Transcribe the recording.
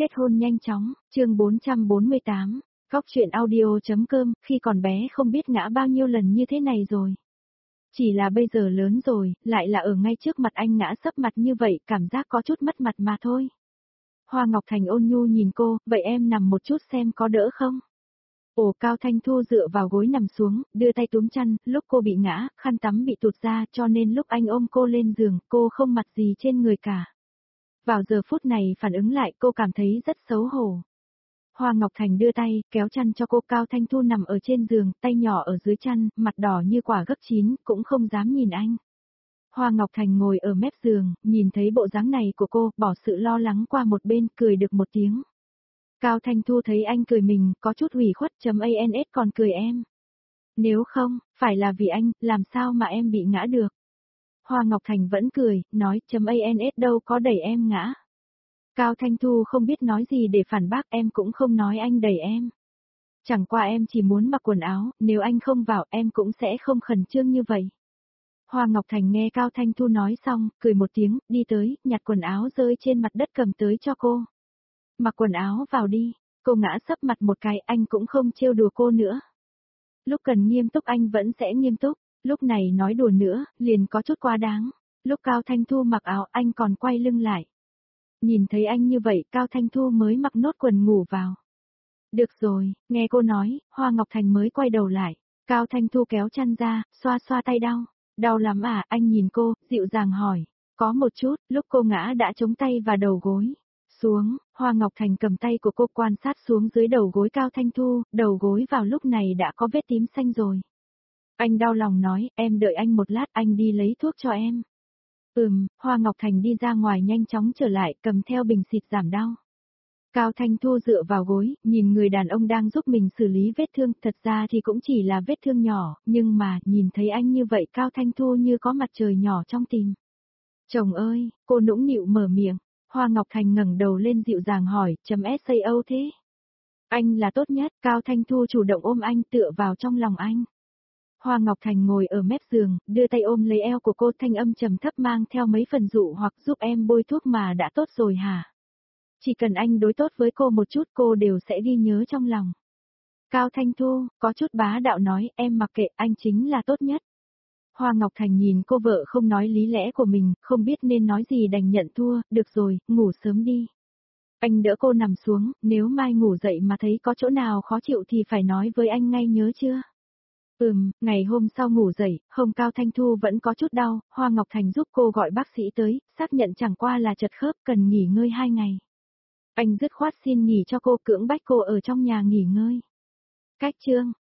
Kết hôn nhanh chóng, chương 448, Góc truyện audio.com, khi còn bé không biết ngã bao nhiêu lần như thế này rồi. Chỉ là bây giờ lớn rồi, lại là ở ngay trước mặt anh ngã sấp mặt như vậy, cảm giác có chút mất mặt mà thôi. Hoa Ngọc Thành ôn nhu nhìn cô, vậy em nằm một chút xem có đỡ không? Ồ, Cao Thanh Thu dựa vào gối nằm xuống, đưa tay túm chăn, lúc cô bị ngã, khăn tắm bị tụt ra cho nên lúc anh ôm cô lên giường, cô không mặt gì trên người cả. Vào giờ phút này phản ứng lại cô cảm thấy rất xấu hổ. Hoa Ngọc Thành đưa tay, kéo chăn cho cô. Cao Thanh Thu nằm ở trên giường, tay nhỏ ở dưới chăn, mặt đỏ như quả gấc chín, cũng không dám nhìn anh. Hoa Ngọc Thành ngồi ở mép giường, nhìn thấy bộ dáng này của cô, bỏ sự lo lắng qua một bên, cười được một tiếng. Cao Thanh Thu thấy anh cười mình, có chút ủy khuất, ans còn cười em. Nếu không, phải là vì anh, làm sao mà em bị ngã được. Hoa Ngọc Thành vẫn cười, nói, ans đâu có đẩy em ngã. Cao Thanh Thu không biết nói gì để phản bác, em cũng không nói anh đẩy em. Chẳng qua em chỉ muốn mặc quần áo, nếu anh không vào em cũng sẽ không khẩn trương như vậy. Hoa Ngọc Thành nghe Cao Thanh Thu nói xong, cười một tiếng, đi tới, nhặt quần áo rơi trên mặt đất cầm tới cho cô. Mặc quần áo vào đi, cô ngã sấp mặt một cái, anh cũng không trêu đùa cô nữa. Lúc cần nghiêm túc anh vẫn sẽ nghiêm túc, lúc này nói đùa nữa, liền có chút quá đáng. Lúc Cao Thanh Thu mặc áo anh còn quay lưng lại. Nhìn thấy anh như vậy, Cao Thanh Thu mới mặc nốt quần ngủ vào. Được rồi, nghe cô nói, Hoa Ngọc Thành mới quay đầu lại. Cao Thanh Thu kéo chăn ra, xoa xoa tay đau. Đau lắm à, anh nhìn cô, dịu dàng hỏi. Có một chút, lúc cô ngã đã chống tay và đầu gối. Xuống, Hoa Ngọc Thành cầm tay của cô quan sát xuống dưới đầu gối Cao Thanh Thu, đầu gối vào lúc này đã có vết tím xanh rồi. Anh đau lòng nói, em đợi anh một lát, anh đi lấy thuốc cho em. Hoa Ngọc Thành đi ra ngoài nhanh chóng trở lại, cầm theo bình xịt giảm đau. Cao Thanh Thu dựa vào gối, nhìn người đàn ông đang giúp mình xử lý vết thương, thật ra thì cũng chỉ là vết thương nhỏ, nhưng mà, nhìn thấy anh như vậy Cao Thanh Thu như có mặt trời nhỏ trong tim. Chồng ơi, cô nũng nịu mở miệng, Hoa Ngọc Thành ngẩng đầu lên dịu dàng hỏi, sao thế? Anh là tốt nhất, Cao Thanh Thu chủ động ôm anh tựa vào trong lòng anh. Hoa Ngọc Thành ngồi ở mép giường, đưa tay ôm lấy eo của cô, thanh âm trầm thấp mang theo mấy phần dụ hoặc, giúp em bôi thuốc mà đã tốt rồi hả? Chỉ cần anh đối tốt với cô một chút cô đều sẽ ghi nhớ trong lòng. Cao Thanh Thu, có chút bá đạo nói, em mặc kệ, anh chính là tốt nhất. Hoa Ngọc Thành nhìn cô vợ không nói lý lẽ của mình, không biết nên nói gì đành nhận thua, được rồi, ngủ sớm đi. Anh đỡ cô nằm xuống, nếu mai ngủ dậy mà thấy có chỗ nào khó chịu thì phải nói với anh ngay nhớ chưa? Ngày hôm sau ngủ dậy, hông Cao Thanh Thu vẫn có chút đau, Hoa Ngọc Thành giúp cô gọi bác sĩ tới, xác nhận chẳng qua là chật khớp cần nghỉ ngơi 2 ngày. Anh dứt khoát xin nghỉ cho cô, cưỡng bách cô ở trong nhà nghỉ ngơi. Cách chương